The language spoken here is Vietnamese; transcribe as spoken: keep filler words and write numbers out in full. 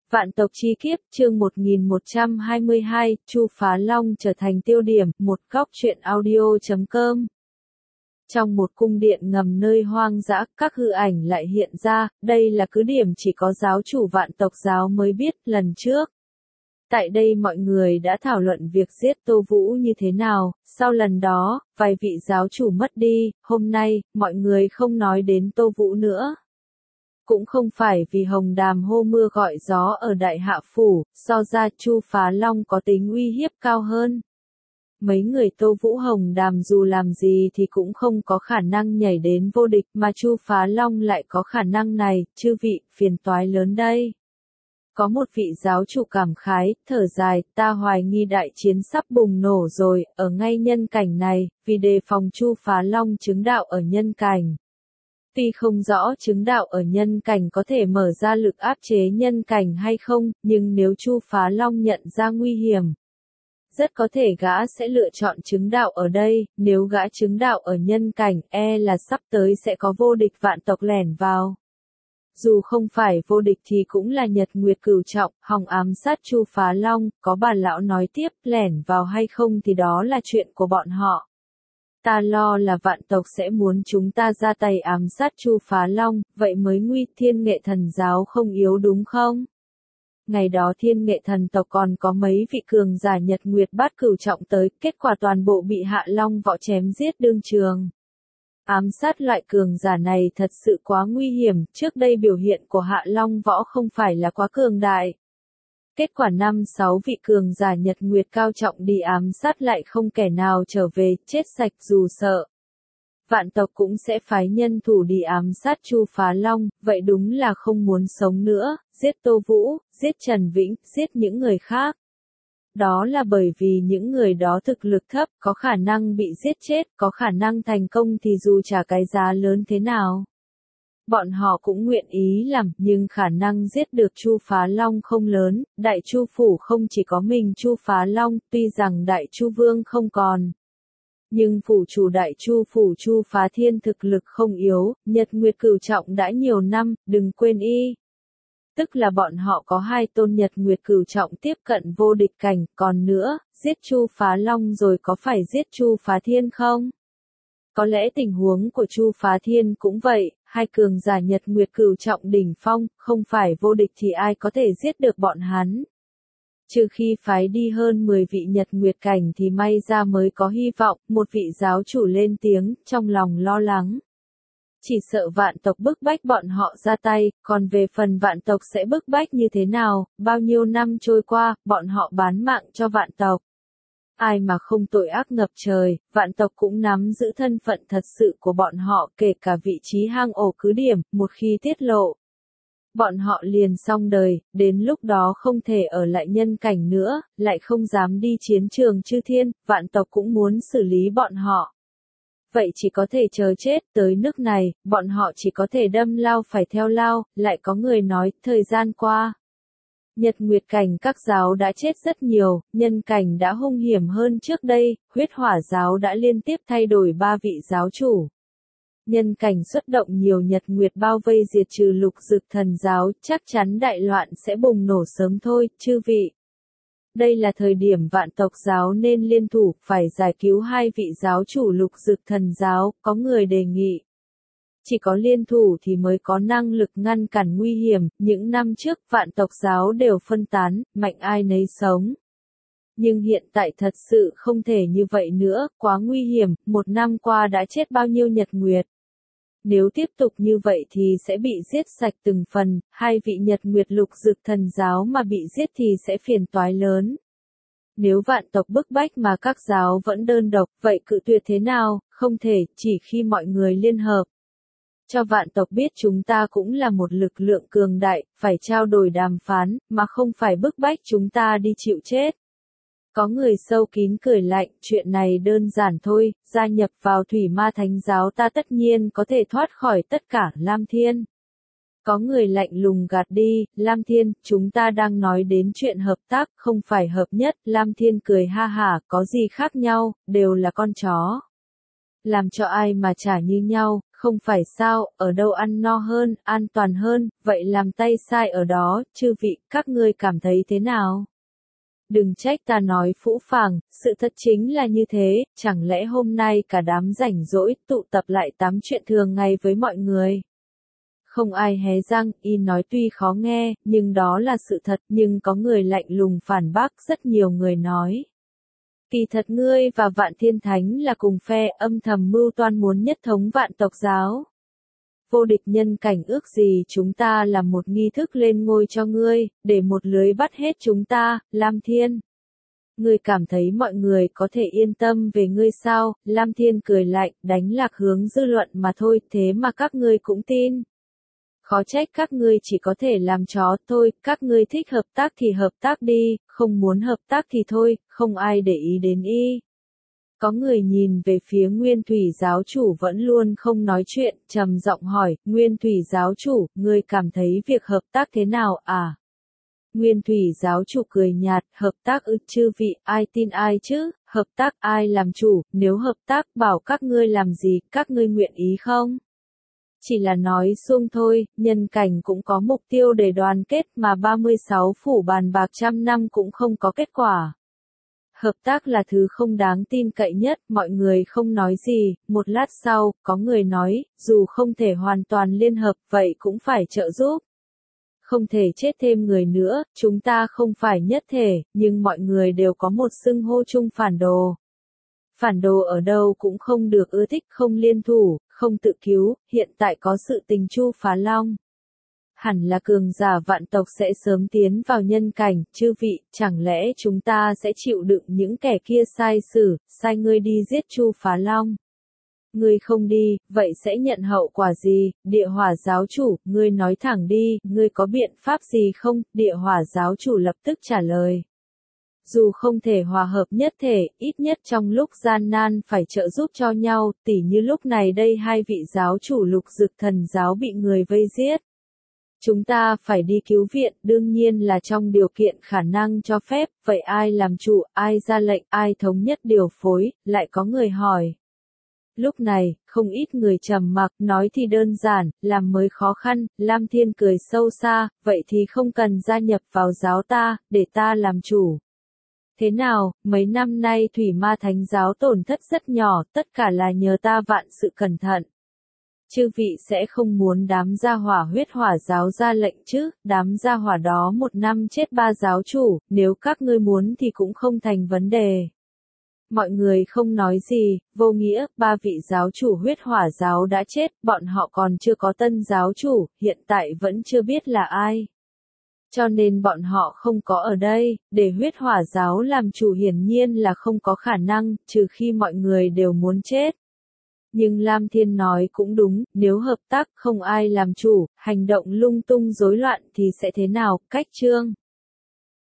Vạn tộc chi kiếp, chương một nghìn một trăm hai mươi hai, Chu Phá Long trở thành tiêu điểm, một góc truyện audio chấm com. Trong một cung điện ngầm nơi hoang dã, các hư ảnh lại hiện ra, đây là cứ điểm chỉ có giáo chủ vạn tộc giáo mới biết lần trước. Tại đây mọi người đã thảo luận việc giết Tô Vũ như thế nào, sau lần đó, vài vị giáo chủ mất đi, hôm nay, mọi người không nói đến Tô Vũ nữa. Cũng không phải vì hồng đàm hô mưa gọi gió ở Đại Hạ Phủ, so ra Chu Phá Long có tính uy hiếp cao hơn. Mấy người Tô Vũ hồng đàm dù làm gì thì cũng không có khả năng nhảy đến vô địch mà Chu Phá Long lại có khả năng này, chư vị, phiền toái lớn đây. Có một vị giáo chủ cảm khái, thở dài, ta hoài nghi đại chiến sắp bùng nổ rồi, ở ngay nhân cảnh này, vì đề phòng Chu Phá Long chứng đạo ở nhân cảnh. Tuy không rõ chứng đạo ở nhân cảnh có thể mở ra lực áp chế nhân cảnh hay không, nhưng nếu Chu Phá Long nhận ra nguy hiểm, rất có thể gã sẽ lựa chọn chứng đạo ở đây, nếu gã chứng đạo ở nhân cảnh, e là sắp tới sẽ có vô địch vạn tộc lẻn vào. Dù không phải vô địch thì cũng là nhật nguyệt cửu trọng, hòng ám sát Chu Phá Long, có bà lão nói tiếp, lẻn vào hay không thì đó là chuyện của bọn họ. Ta lo là vạn tộc sẽ muốn chúng ta ra tay ám sát Chu Phá Long, vậy mới nguy. Thiên Nghệ Thần giáo không yếu đúng không? Ngày đó Thiên Nghệ Thần tộc còn có mấy vị cường giả nhật nguyệt bát cửu trọng tới, kết quả toàn bộ bị Hạ Long võ chém giết đương trường. Ám sát loại cường giả này thật sự quá nguy hiểm, trước đây biểu hiện của Hạ Long võ không phải là quá cường đại. Kết quả năm sáu vị cường giả nhật nguyệt cao trọng đi ám sát lại không kẻ nào trở về, chết sạch dù sợ. Vạn tộc cũng sẽ phái nhân thủ đi ám sát Chu Phá Long, vậy đúng là không muốn sống nữa, giết Tô Vũ, giết Trần Vĩnh, giết những người khác. Đó là bởi vì những người đó thực lực thấp, có khả năng bị giết chết, có khả năng thành công thì dù trả cái giá lớn thế nào. Bọn họ cũng nguyện ý làm, nhưng khả năng giết được Chu Phá Long không lớn, Đại Chu Phủ không chỉ có mình Chu Phá Long, tuy rằng Đại Chu Vương không còn. Nhưng phủ chủ Đại Chu Phủ Chu Phá Thiên thực lực không yếu, nhật nguyệt cửu trọng đã nhiều năm, đừng quên y. Tức là bọn họ có hai tôn nhật nguyệt cửu trọng tiếp cận vô địch cảnh, còn nữa, giết Chu Phá Long rồi có phải giết Chu Phá Thiên không? Có lẽ tình huống của Chu Phá Thiên cũng vậy, hai cường giả nhật nguyệt cửu trọng đỉnh phong, không phải vô địch thì ai có thể giết được bọn hắn. Trừ khi phái đi hơn mười vị nhật nguyệt cảnh thì may ra mới có hy vọng, một vị giáo chủ lên tiếng, trong lòng lo lắng. Chỉ sợ vạn tộc bức bách bọn họ ra tay, còn về phần vạn tộc sẽ bức bách như thế nào, bao nhiêu năm trôi qua, bọn họ bán mạng cho vạn tộc. Ai mà không tội ác ngập trời, vạn tộc cũng nắm giữ thân phận thật sự của bọn họ, kể cả vị trí hang ổ cứ điểm, một khi tiết lộ. Bọn họ liền xong đời, đến lúc đó không thể ở lại nhân cảnh nữa, lại không dám đi chiến trường chư thiên, vạn tộc cũng muốn xử lý bọn họ. Vậy chỉ có thể chờ chết, tới nước này, bọn họ chỉ có thể đâm lao phải theo lao, lại có người nói, thời gian qua. Nhật nguyệt cảnh các giáo đã chết rất nhiều, nhân cảnh đã hung hiểm hơn trước đây, huyết hỏa giáo đã liên tiếp thay đổi ba vị giáo chủ. Nhân cảnh xuất động nhiều nhật nguyệt bao vây diệt trừ lục dực thần giáo, chắc chắn đại loạn sẽ bùng nổ sớm thôi, chư vị. Đây là thời điểm vạn tộc giáo nên liên thủ, phải giải cứu hai vị giáo chủ lục dực thần giáo, có người đề nghị. Chỉ có liên thủ thì mới có năng lực ngăn cản nguy hiểm, những năm trước vạn tộc giáo đều phân tán, mạnh ai nấy sống. Nhưng hiện tại thật sự không thể như vậy nữa, quá nguy hiểm, một năm qua đã chết bao nhiêu nhật nguyệt. Nếu tiếp tục như vậy thì sẽ bị giết sạch từng phần, hai vị nhật nguyệt lục dực thần giáo mà bị giết thì sẽ phiền toái lớn. Nếu vạn tộc bức bách mà các giáo vẫn đơn độc, vậy cự tuyệt thế nào, không thể, chỉ khi mọi người liên hợp. Cho vạn tộc biết chúng ta cũng là một lực lượng cường đại, phải trao đổi đàm phán, mà không phải bức bách chúng ta đi chịu chết. Có người sâu kín cười lạnh, chuyện này đơn giản thôi, gia nhập vào Thủy Ma Thánh giáo ta tất nhiên có thể thoát khỏi tất cả, Lam Thiên. Có người lạnh lùng gạt đi, Lam Thiên, chúng ta đang nói đến chuyện hợp tác, không phải hợp nhất, Lam Thiên cười ha hả, có gì khác nhau, đều là con chó. Làm cho ai mà trả như nhau, Không phải sao, ở đâu ăn no hơn, an toàn hơn, vậy làm tay sai ở đó, chư vị, các ngươi cảm thấy thế nào? Đừng trách ta nói phũ phàng, sự thật chính là như thế, chẳng lẽ hôm nay cả đám rảnh rỗi tụ tập lại tám chuyện thường ngày với mọi người. Không ai hé răng, y nói tuy khó nghe, nhưng đó là sự thật, nhưng có người lạnh lùng phản bác, rất nhiều người nói. Kỳ thật ngươi và Vạn Thiên Thánh là cùng phe, âm thầm mưu toan muốn nhất thống vạn tộc giáo. Vô địch nhân cảnh ước gì chúng ta làm một nghi thức lên ngôi cho ngươi, để một lưới bắt hết chúng ta, Lam Thiên. Ngươi cảm thấy mọi người có thể yên tâm về ngươi sao? Lam Thiên cười lạnh, đánh lạc hướng dư luận mà thôi, thế mà các ngươi cũng tin. Khó trách các ngươi chỉ có thể làm chó thôi, các ngươi thích hợp tác thì hợp tác đi, không muốn hợp tác thì thôi, không ai để ý đến y. Có người nhìn về phía Nguyên Thủy giáo chủ vẫn luôn không nói chuyện, trầm giọng hỏi, Nguyên Thủy giáo chủ, ngươi cảm thấy việc hợp tác thế nào à? Nguyên Thủy giáo chủ cười nhạt, hợp tác ư chư vị, ai tin ai chứ, hợp tác ai làm chủ, nếu hợp tác bảo các ngươi làm gì, các ngươi nguyện ý không? Chỉ là nói suông thôi, nhân cảnh cũng có mục tiêu để đoàn kết mà ba mươi sáu phủ bàn bạc trăm năm cũng không có kết quả. Hợp tác là thứ không đáng tin cậy nhất, mọi người không nói gì, một lát sau, có người nói, dù không thể hoàn toàn liên hợp, vậy cũng phải trợ giúp. Không thể chết thêm người nữa, chúng ta không phải nhất thể, nhưng mọi người đều có một xưng hô chung phản đồ. Phản đồ ở đâu cũng không được ưa thích, không liên thủ, không tự cứu, hiện tại có sự tình Chu Phá Long. Hẳn là cường giả vạn tộc sẽ sớm tiến vào nhân cảnh, chư vị, chẳng lẽ chúng ta sẽ chịu đựng những kẻ kia sai xử, sai ngươi đi giết Chu Phá Long. Ngươi không đi, vậy sẽ nhận hậu quả gì, địa hỏa giáo chủ, ngươi nói thẳng đi, ngươi có biện pháp gì không, địa hỏa giáo chủ lập tức trả lời. Dù không thể hòa hợp nhất thể, ít nhất trong lúc gian nan phải trợ giúp cho nhau, tỉ như lúc này đây hai vị giáo chủ Lục Dực Thần giáo bị người vây giết. Chúng ta phải đi cứu viện, đương nhiên là trong điều kiện khả năng cho phép, vậy ai làm chủ, ai ra lệnh, ai thống nhất điều phối, lại có người hỏi. Lúc này, không ít người trầm mặc, nói thì đơn giản, làm mới khó khăn, Lam Thiên cười sâu xa, vậy thì không cần gia nhập vào giáo ta, để ta làm chủ. Thế nào, mấy năm nay Thủy Ma Thánh giáo tổn thất rất nhỏ, tất cả là nhờ ta vạn sự cẩn thận. Chư vị sẽ không muốn đám gia hỏa huyết hỏa giáo ra lệnh chứ, đám gia hỏa đó một năm chết ba giáo chủ, nếu các ngươi muốn thì cũng không thành vấn đề. Mọi người không nói gì, vô nghĩa, ba vị giáo chủ huyết hỏa giáo đã chết, bọn họ còn chưa có tân giáo chủ, hiện tại vẫn chưa biết là ai. Cho nên bọn họ không có ở đây, để huyết hỏa giáo làm chủ hiển nhiên là không có khả năng, trừ khi mọi người đều muốn chết. Nhưng Lam Thiên nói cũng đúng, nếu hợp tác không ai làm chủ, hành động lung tung rối loạn thì sẽ thế nào, cách chương.